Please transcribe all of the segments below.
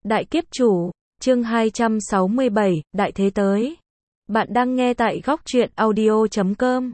Đại kiếp chủ, chương 267, Đại thế tới. Bạn đang nghe tại góc truyện audio.com.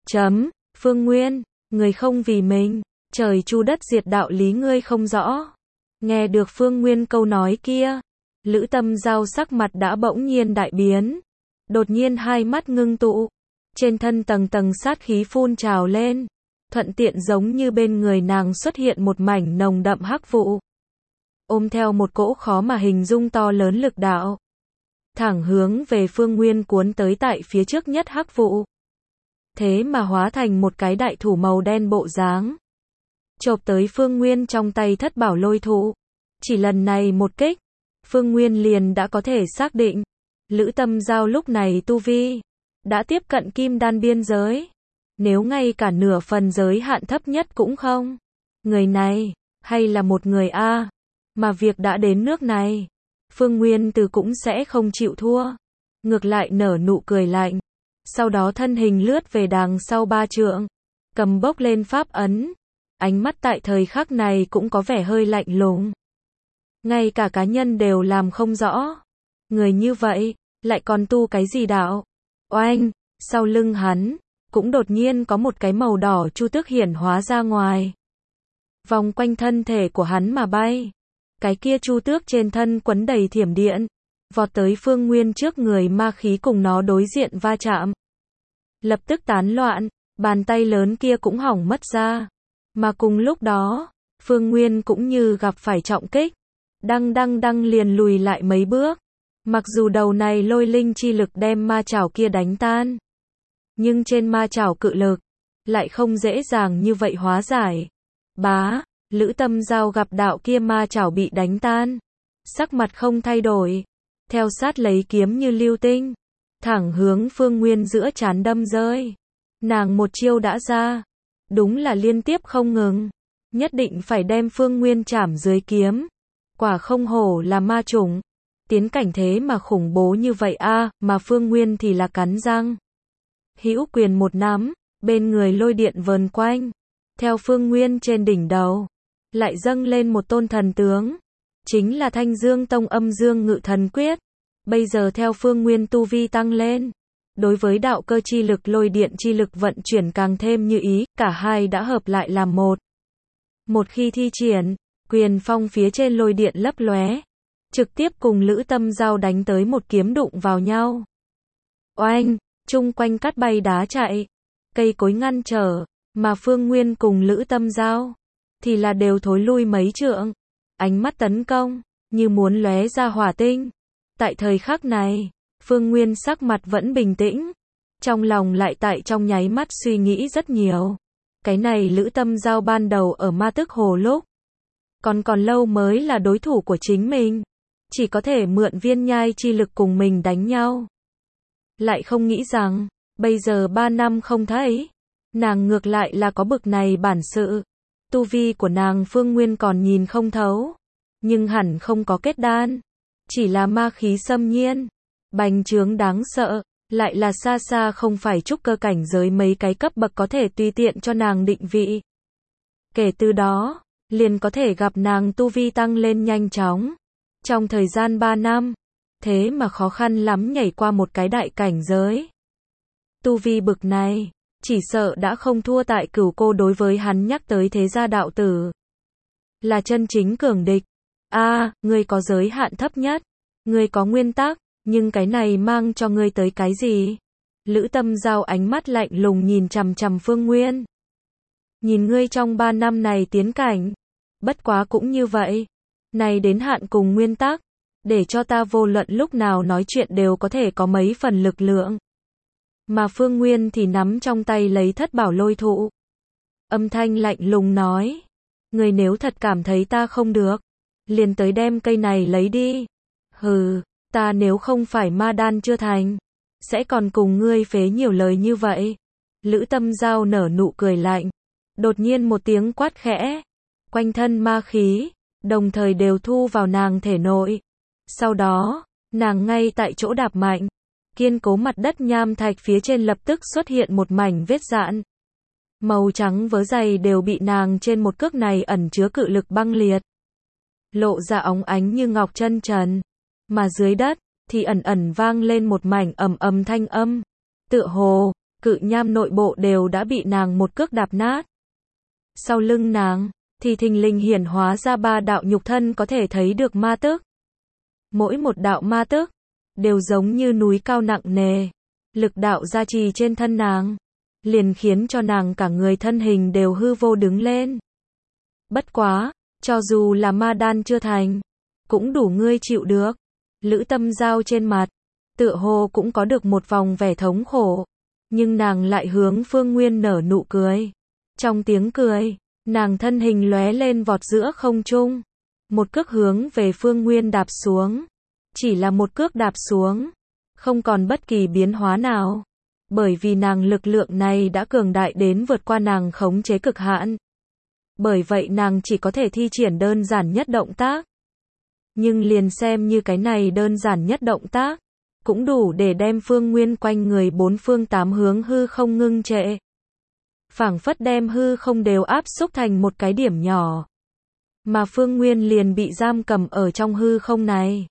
Phương Nguyên, người không vì mình, trời chu đất diệt đạo lý ngươi không rõ. Nghe được Phương Nguyên câu nói kia, Lữ Tâm Giao sắc mặt đã bỗng nhiên đại biến. Đột nhiên hai mắt ngưng tụ, trên thân tầng tầng sát khí phun trào lên, thuận tiện giống như bên người nàng xuất hiện một mảnh nồng đậm hắc vụ, ôm theo một cỗ khó mà hình dung to lớn lực đạo, thẳng hướng về Phương Nguyên cuốn tới tại phía trước nhất hắc vụ. Thế mà hóa thành một cái đại thủ màu đen bộ dáng, chộp tới Phương Nguyên trong tay thất bảo lôi thụ. Chỉ lần này một kích, Phương Nguyên liền đã có thể xác định, Lữ Tâm Giao lúc này tu vi đã tiếp cận kim đan biên giới, nếu ngay cả nửa phần giới hạn thấp nhất cũng không. Người này, hay là một người a, mà việc đã đến nước này, Phương Nguyên từ cũng sẽ không chịu thua, ngược lại nở nụ cười lạnh, sau đó thân hình lướt về đằng sau 3 trượng, cầm bốc lên pháp ấn, ánh mắt tại thời khắc này cũng có vẻ hơi lạnh lùng. Ngay cả cá nhân đều làm không rõ, người như vậy, lại còn tu cái gì đạo? Oanh, sau lưng hắn, cũng đột nhiên có một cái màu đỏ chu tước hiển hóa ra ngoài, vòng quanh thân thể của hắn mà bay. Cái kia chu tước trên thân quấn đầy thiểm điện, vọt tới Phương Nguyên trước người, ma khí cùng nó đối diện va chạm, lập tức tán loạn, bàn tay lớn kia cũng hỏng mất ra. Mà cùng lúc đó, Phương Nguyên cũng như gặp phải trọng kích, đăng liền lùi lại mấy bước. Mặc dù đầu này lôi linh chi lực đem ma chảo kia đánh tan, nhưng trên ma chảo cự lực lại không dễ dàng như vậy hóa giải. Bá, Lữ Tâm Giao gặp đạo kia ma chảo bị đánh tan, sắc mặt không thay đổi, theo sát lấy kiếm như lưu tinh, thẳng hướng Phương Nguyên giữa trán đâm rơi. Nàng một chiêu đã ra, đúng là liên tiếp không ngừng, nhất định phải đem Phương Nguyên chảm dưới kiếm. Quả không hổ là ma chủng, tiến cảnh thế mà khủng bố như vậy a, mà Phương Nguyên thì là cắn răng, hữu quyền một nắm, bên người lôi điện vờn quanh, theo Phương Nguyên trên đỉnh đầu lại dâng lên một tôn thần tướng, chính là Thanh Dương Tông Âm Dương Ngự Thần Quyết. Bây giờ theo Phương Nguyên tu vi tăng lên, đối với đạo cơ chi lực lôi điện chi lực vận chuyển càng thêm như ý, cả hai đã hợp lại làm một. Một khi thi triển, quyền phong phía trên lôi điện lấp lóe, trực tiếp cùng Lữ Tâm Giao đánh tới một kiếm đụng vào nhau. Oanh, chung quanh cát bay đá chạy, cây cối ngăn trở, mà Phương Nguyên cùng Lữ Tâm Giao thì là đều thối lui mấy trượng, ánh mắt tấn công như muốn lóe ra hỏa tinh. Tại thời khắc này, Phương Nguyên sắc mặt vẫn bình tĩnh, trong lòng lại tại trong nháy mắt suy nghĩ rất nhiều. Cái này Lữ Tâm Giao ban đầu ở Ma Tức Hồ lúc còn lâu mới là đối thủ của chính mình, chỉ có thể mượn viên nhai chi lực cùng mình đánh nhau. Lại không nghĩ rằng, bây giờ 3 năm không thấy, nàng ngược lại là có bực này bản sự. Tu vi của nàng Phương Nguyên còn nhìn không thấu, nhưng hẳn không có kết đan, chỉ là ma khí xâm nhiên, bành trướng đáng sợ, lại là xa xa không phải trúc cơ cảnh giới mấy cái cấp bậc có thể tùy tiện cho nàng định vị. Kể từ đó, liền có thể gặp nàng tu vi tăng lên nhanh chóng. Trong thời gian 3 năm, thế mà khó khăn lắm nhảy qua một cái đại cảnh giới. Tu vi bực này, chỉ sợ đã không thua tại Cửu Cô đối với hắn nhắc tới thế gia đạo tử. Là chân chính cường địch. Ngươi có giới hạn thấp nhất, ngươi có nguyên tắc, nhưng cái này mang cho ngươi tới cái gì? Lữ Tâm Giao ánh mắt lạnh lùng nhìn chằm chằm Phương Nguyên. Nhìn ngươi trong 3 năm này tiến cảnh, bất quá cũng như vậy. Này đến hạn cùng nguyên tắc, để cho ta vô luận lúc nào nói chuyện đều có thể có mấy phần lực lượng. Mà Phương Nguyên thì nắm trong tay lấy thất bảo lôi thụ, âm thanh lạnh lùng nói, người nếu thật cảm thấy ta không được, liền tới đem cây này lấy đi. Hừ, ta nếu không phải ma đan chưa thành, sẽ còn cùng ngươi phế nhiều lời như vậy. Lữ Tâm Giao nở nụ cười lạnh, đột nhiên một tiếng quát khẽ, quanh thân ma khí đồng thời đều thu vào nàng thể nội. Sau đó, nàng ngay tại chỗ đạp mạnh, kiên cố mặt đất nham thạch phía trên lập tức xuất hiện một mảnh vết rạn. Màu trắng vớ dày đều bị nàng trên một cước này ẩn chứa cự lực băng liệt. lộ ra óng ánh như ngọc chân trần. Mà dưới đất, thì ẩn ẩn vang lên một mảnh ầm ầm thanh âm. Tựa hồ, cự nham nội bộ đều đã bị nàng một cước đạp nát. Sau lưng nàng, thì thình lình hiển hóa ra 3 đạo nhục thân có thể thấy được ma tức. Mỗi một đạo ma tức, đều giống như núi cao nặng nề. Lực đạo gia trì trên thân nàng, liền khiến cho nàng cả người thân hình đều hư vô đứng lên. Bất quá, cho dù là ma đan chưa thành, cũng đủ ngươi chịu được. Lữ Tâm Giao trên mặt, tựa hồ cũng có được một vòng vẻ thống khổ. Nhưng nàng lại hướng Phương Nguyên nở nụ cười. Trong tiếng cười, nàng thân hình lóe lên vọt giữa không trung. Một cước hướng về Phương Nguyên đạp xuống. Chỉ là một cước đạp xuống, không còn bất kỳ biến hóa nào. Bởi vì nàng lực lượng này đã cường đại đến vượt qua nàng khống chế cực hạn. Bởi vậy nàng chỉ có thể thi triển đơn giản nhất động tác. Nhưng liền xem như cái này đơn giản nhất động tác, cũng đủ để đem Phương Nguyên quanh người 4 phương 8 hướng hư không ngưng trệ. Phảng phất đem hư không đều áp xúc thành một cái điểm nhỏ. Mà Phương Nguyên liền bị giam cầm ở trong hư không này.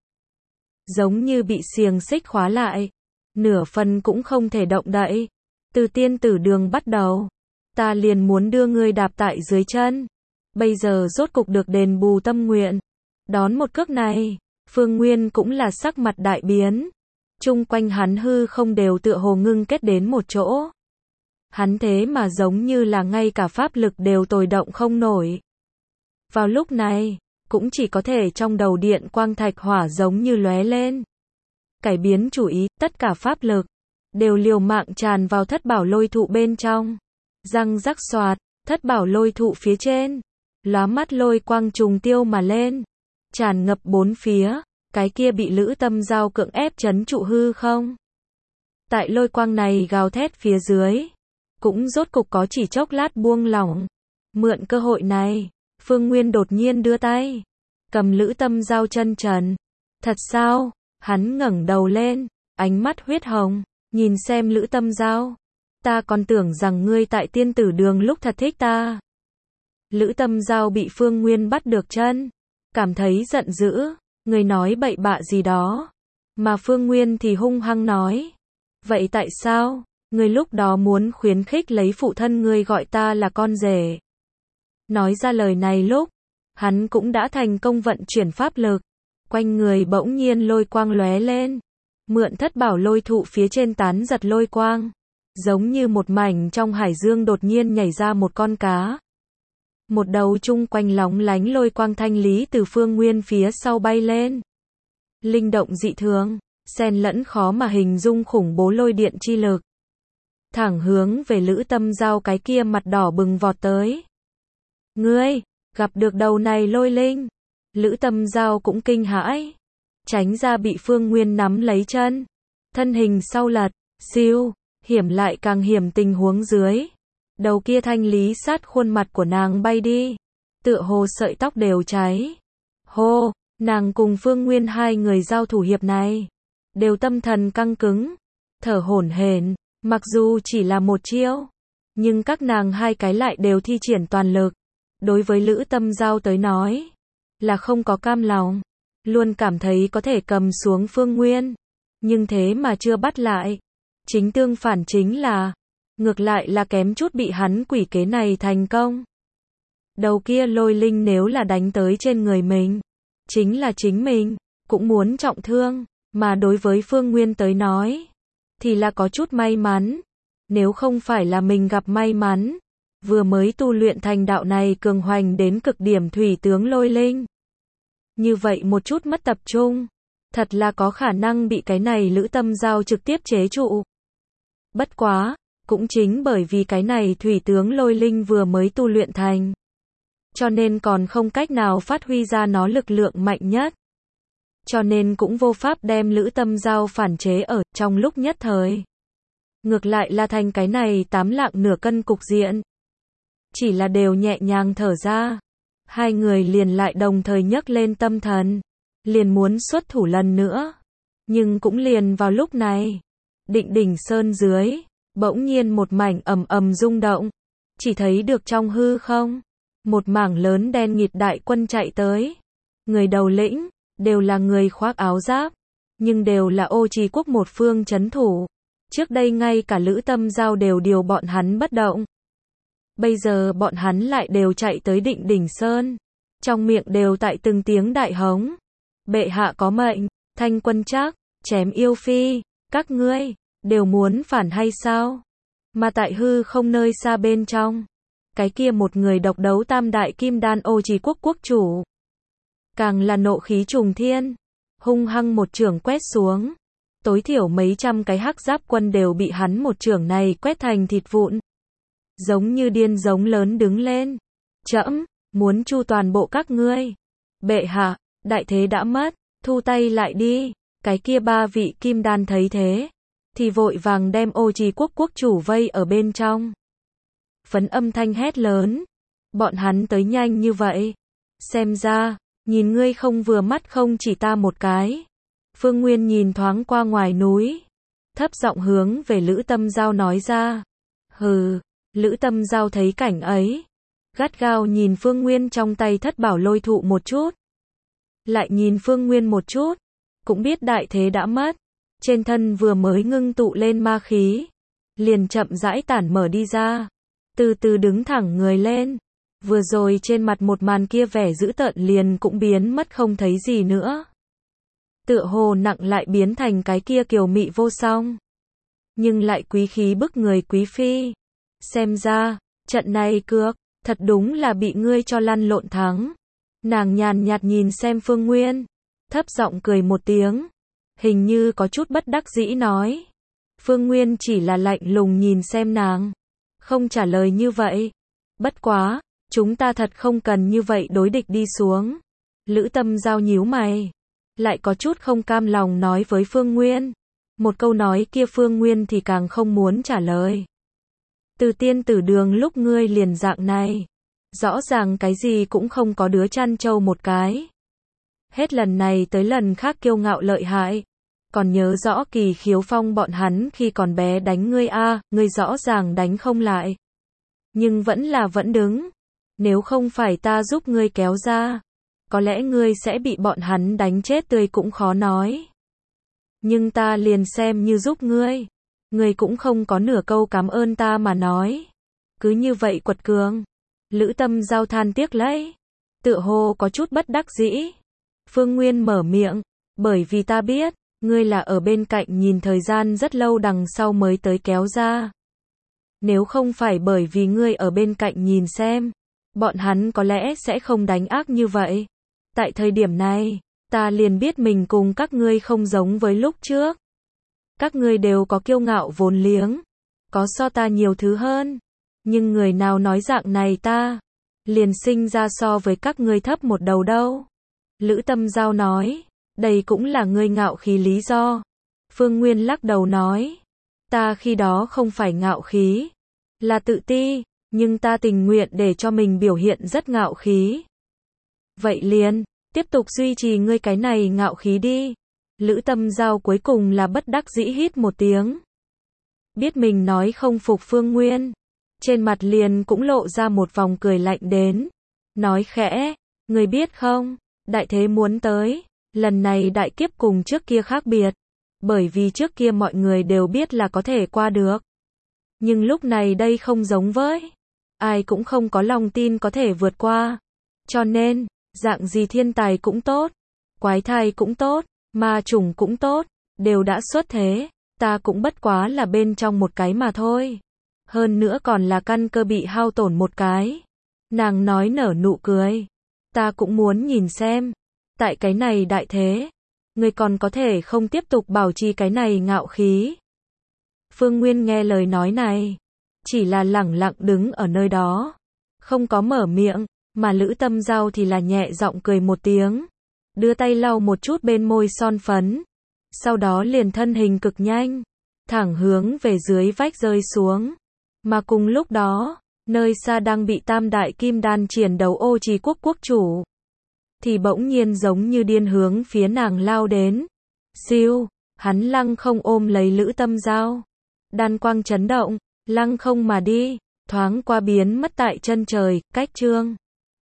Giống như bị xiềng xích khóa lại. Nửa phần cũng không thể động đậy. Từ tiên tử đường bắt đầu, ta liền muốn đưa ngươi đạp tại dưới chân. Bây giờ rốt cục được đền bù tâm nguyện. Đón một cước này, Phương Nguyên cũng là sắc mặt đại biến. Chung quanh hắn hư không đều tựa hồ ngưng kết đến một chỗ. Hắn thế mà giống như là ngay cả pháp lực đều tồi động không nổi. Vào lúc này, cũng chỉ có thể trong đầu điện quang thạch hỏa giống như lóe lên. Cải biến chủ ý, tất cả pháp lực đều liều mạng tràn vào thất bảo lôi thụ bên trong. Răng rắc xoạt, thất bảo lôi thụ phía trên, lóa mắt lôi quang trùng tiêu mà lên, tràn ngập bốn phía, cái kia bị Lữ Tâm Giao cưỡng ép trấn trụ hư không. Tại lôi quang này gào thét phía dưới, cũng rốt cục có chỉ chốc lát buông lỏng. Mượn cơ hội này, Phương Nguyên đột nhiên đưa tay, cầm Lữ Tâm Giao chân trần. Thật sao? Hắn ngẩng đầu lên, ánh mắt huyết hồng, nhìn xem Lữ Tâm Giao. Ta còn tưởng rằng ngươi tại tiên tử đường lúc thật thích ta. Lữ Tâm Giao bị Phương Nguyên bắt được chân, cảm thấy giận dữ, ngươi nói bậy bạ gì đó. Mà Phương Nguyên thì hung hăng nói, vậy tại sao, ngươi lúc đó muốn khuyến khích lấy phụ thân ngươi gọi ta là con rể. Nói ra lời này lúc, hắn cũng đã thành công vận chuyển pháp lực, quanh người bỗng nhiên lôi quang lóe lên, mượn thất bảo lôi thụ phía trên tán giật lôi quang, giống như một mảnh trong hải dương đột nhiên nhảy ra một con cá. Một đầu chung quanh lóng lánh lôi quang thanh lý từ Phương Nguyên phía sau bay lên. Linh động dị thường, xen lẫn khó mà hình dung khủng bố lôi điện chi lực. Thẳng hướng về Lữ Tâm Giao cái kia mặt đỏ bừng vọt tới. Ngươi, gặp được đầu này lôi linh. Lữ Tâm Giao cũng kinh hãi, tránh ra bị Phương Nguyên nắm lấy chân. Thân hình sau lật, siêu, hiểm lại càng hiểm tình huống dưới. Đầu kia thanh lý sát khuôn mặt của nàng bay đi, tựa hồ sợi tóc đều cháy. Hô, nàng cùng Phương Nguyên hai người giao thủ hiệp này, đều tâm thần căng cứng, thở hổn hển, mặc dù chỉ là một chiêu, nhưng các nàng hai cái lại đều thi triển toàn lực. Đối với Lữ Tâm Giao tới nói, là không có cam lòng, luôn cảm thấy có thể cầm xuống Phương Nguyên, nhưng thế mà chưa bắt lại. Chính tương phản chính là, ngược lại là kém chút bị hắn quỷ kế này thành công. Đầu kia lôi linh nếu là đánh tới trên người mình, chính là chính mình cũng muốn trọng thương, mà đối với Phương Nguyên tới nói, thì là có chút may mắn. Nếu không phải là mình gặp may mắn, vừa mới tu luyện thành đạo này cường hoành đến cực điểm thủy tướng lôi linh, như vậy một chút mất tập trung, thật là có khả năng bị cái này Lữ Tâm Giao trực tiếp chế trụ. Bất quá, cũng chính bởi vì cái này thủy tướng lôi linh vừa mới tu luyện thành, cho nên còn không cách nào phát huy ra nó lực lượng mạnh nhất. Cho nên cũng vô pháp đem Lữ Tâm Giao phản chế ở trong lúc nhất thời. Ngược lại là thành cái này 8 lạng nửa cân cục diện. Chỉ là đều nhẹ nhàng thở ra. Hai người liền lại đồng thời nhấc lên tâm thần, liền muốn xuất thủ lần nữa. Nhưng cũng liền vào lúc này, Định Đỉnh Sơn dưới, bỗng nhiên một mảnh ầm ầm rung động. Chỉ thấy được trong hư không, một mảng lớn đen nghịt đại quân chạy tới. Người đầu lĩnh, đều là người khoác áo giáp, nhưng đều là Ô Trì Quốc một phương trấn thủ. Trước đây ngay cả Lữ Tâm Giao đều điều bọn hắn bất động. Bây giờ bọn hắn lại đều chạy tới Định Đỉnh Sơn. Trong miệng đều tại từng tiếng đại hống. Bệ hạ có mệnh, Thanh Quân Trác, chém yêu phi, các ngươi, đều muốn phản hay sao? Mà tại hư không nơi xa bên trong, cái kia một người độc đấu tam đại kim đan Ô Trì Quốc quốc chủ. Càng là nộ khí trùng thiên, hung hăng một chưởng quét xuống. Tối thiểu mấy trăm cái hắc giáp quân đều bị hắn một chưởng này quét thành thịt vụn. Giống như điên giống lớn đứng lên. Trẫm, muốn chu toàn bộ các ngươi. Bệ hạ, đại thế đã mất, thu tay lại đi. Cái kia ba vị kim đan thấy thế, thì vội vàng đem Ô Trì Quốc quốc chủ vây ở bên trong. Phấn âm thanh hét lớn. Bọn hắn tới nhanh như vậy. Xem ra, nhìn ngươi không vừa mắt không chỉ ta một cái. Phương Nguyên nhìn thoáng qua ngoài núi. Thấp giọng hướng về Lữ Tâm Giao nói ra. Hừ, Lữ Tâm Giao thấy cảnh ấy. Gắt gao nhìn Phương Nguyên trong tay thất bảo lôi thụ một chút. Lại nhìn Phương Nguyên một chút. Cũng biết đại thế đã mất. Trên thân vừa mới ngưng tụ lên ma khí. Liền chậm rãi tản mở đi ra. Từ từ đứng thẳng người lên. Vừa rồi trên mặt một màn kia vẻ dữ tợn liền cũng biến mất không thấy gì nữa. Tựa hồ nặng lại biến thành cái kia kiều mị vô song. Nhưng lại quý khí bức người quý phi. Xem ra, trận này cược, thật đúng là bị ngươi cho lăn lộn thắng. Nàng nhàn nhạt nhìn xem Phương Nguyên. Thấp giọng cười một tiếng. Hình như có chút bất đắc dĩ nói. Phương Nguyên chỉ là lạnh lùng nhìn xem nàng. Không trả lời như vậy. Bất quá, chúng ta thật không cần như vậy đối địch đi xuống. Lữ Tâm Giao nhíu mày. Lại có chút không cam lòng nói với Phương Nguyên. Một câu nói kia Phương Nguyên thì càng không muốn trả lời. Từ tiên tử đường lúc ngươi liền dạng này. Rõ ràng cái gì cũng không có đứa chăn trâu một cái. Hết lần này tới lần khác kiêu ngạo lợi hại. Còn nhớ rõ Kỳ Khiếu Phong bọn hắn khi còn bé đánh ngươi a, ngươi rõ ràng đánh không lại. Nhưng vẫn đứng. Nếu không phải ta giúp ngươi kéo ra, có lẽ ngươi sẽ bị bọn hắn đánh chết tươi cũng khó nói. Nhưng ta liền xem như giúp ngươi. Ngươi cũng không có nửa câu cảm ơn ta mà nói. Cứ như vậy quật cường. Lữ Tâm Giao than tiếc lấy. Tựa hồ có chút bất đắc dĩ. Phương Nguyên mở miệng. Bởi vì ta biết, ngươi là ở bên cạnh nhìn thời gian rất lâu đằng sau mới tới kéo ra. Nếu không phải bởi vì ngươi ở bên cạnh nhìn xem, bọn hắn có lẽ sẽ không đánh ác như vậy. Tại thời điểm này, ta liền biết mình cùng các ngươi không giống với lúc trước. Các ngươi đều có kiêu ngạo vốn liếng, có so ta nhiều thứ hơn. Nhưng người nào nói dạng này ta, liền sinh ra so với các ngươi thấp một đầu đâu. Lữ Tâm Giao nói, đây cũng là ngươi ngạo khí lý do. Phương Nguyên lắc đầu nói, ta khi đó không phải ngạo khí, là tự ti, nhưng ta tình nguyện để cho mình biểu hiện rất ngạo khí. Vậy liền, tiếp tục duy trì ngươi cái này ngạo khí đi. Lữ Tâm Giao cuối cùng là bất đắc dĩ hít một tiếng. Biết mình nói không phục Phương Nguyên. Trên mặt liền cũng lộ ra một vòng cười lạnh đến. Nói khẽ, ngươi biết không, đại thế muốn tới. Lần này đại kiếp cùng trước kia khác biệt. Bởi vì trước kia mọi người đều biết là có thể qua được. Nhưng lúc này đây không giống với. Ai cũng không có lòng tin có thể vượt qua. Cho nên, dạng gì thiên tài cũng tốt. Quái thai cũng tốt. Ma trùng cũng tốt. Đều đã xuất thế. Ta cũng bất quá là bên trong một cái mà thôi. Hơn nữa còn là căn cơ bị hao tổn một cái. Nàng nói nở nụ cười. Ta cũng muốn nhìn xem. Tại cái này đại thế. Ngươi còn có thể không tiếp tục bảo trì cái này ngạo khí. Phương Nguyên nghe lời nói này. Chỉ là lẳng lặng đứng ở nơi đó. Không có mở miệng. Mà Lữ Tâm Giao thì là nhẹ giọng cười một tiếng. Đưa tay lau một chút bên môi son phấn. Sau đó liền thân hình cực nhanh. Thẳng hướng về dưới vách rơi xuống. Mà cùng lúc đó, nơi xa đang bị tam đại kim đan chiến đấu Ô Trì Quốc quốc chủ. Thì bỗng nhiên giống như điên hướng phía nàng lao đến. Siêu, hắn lăng không ôm lấy Lữ Tâm Giao. Đan quang chấn động, lăng không mà đi, thoáng qua biến mất tại chân trời, cách chương.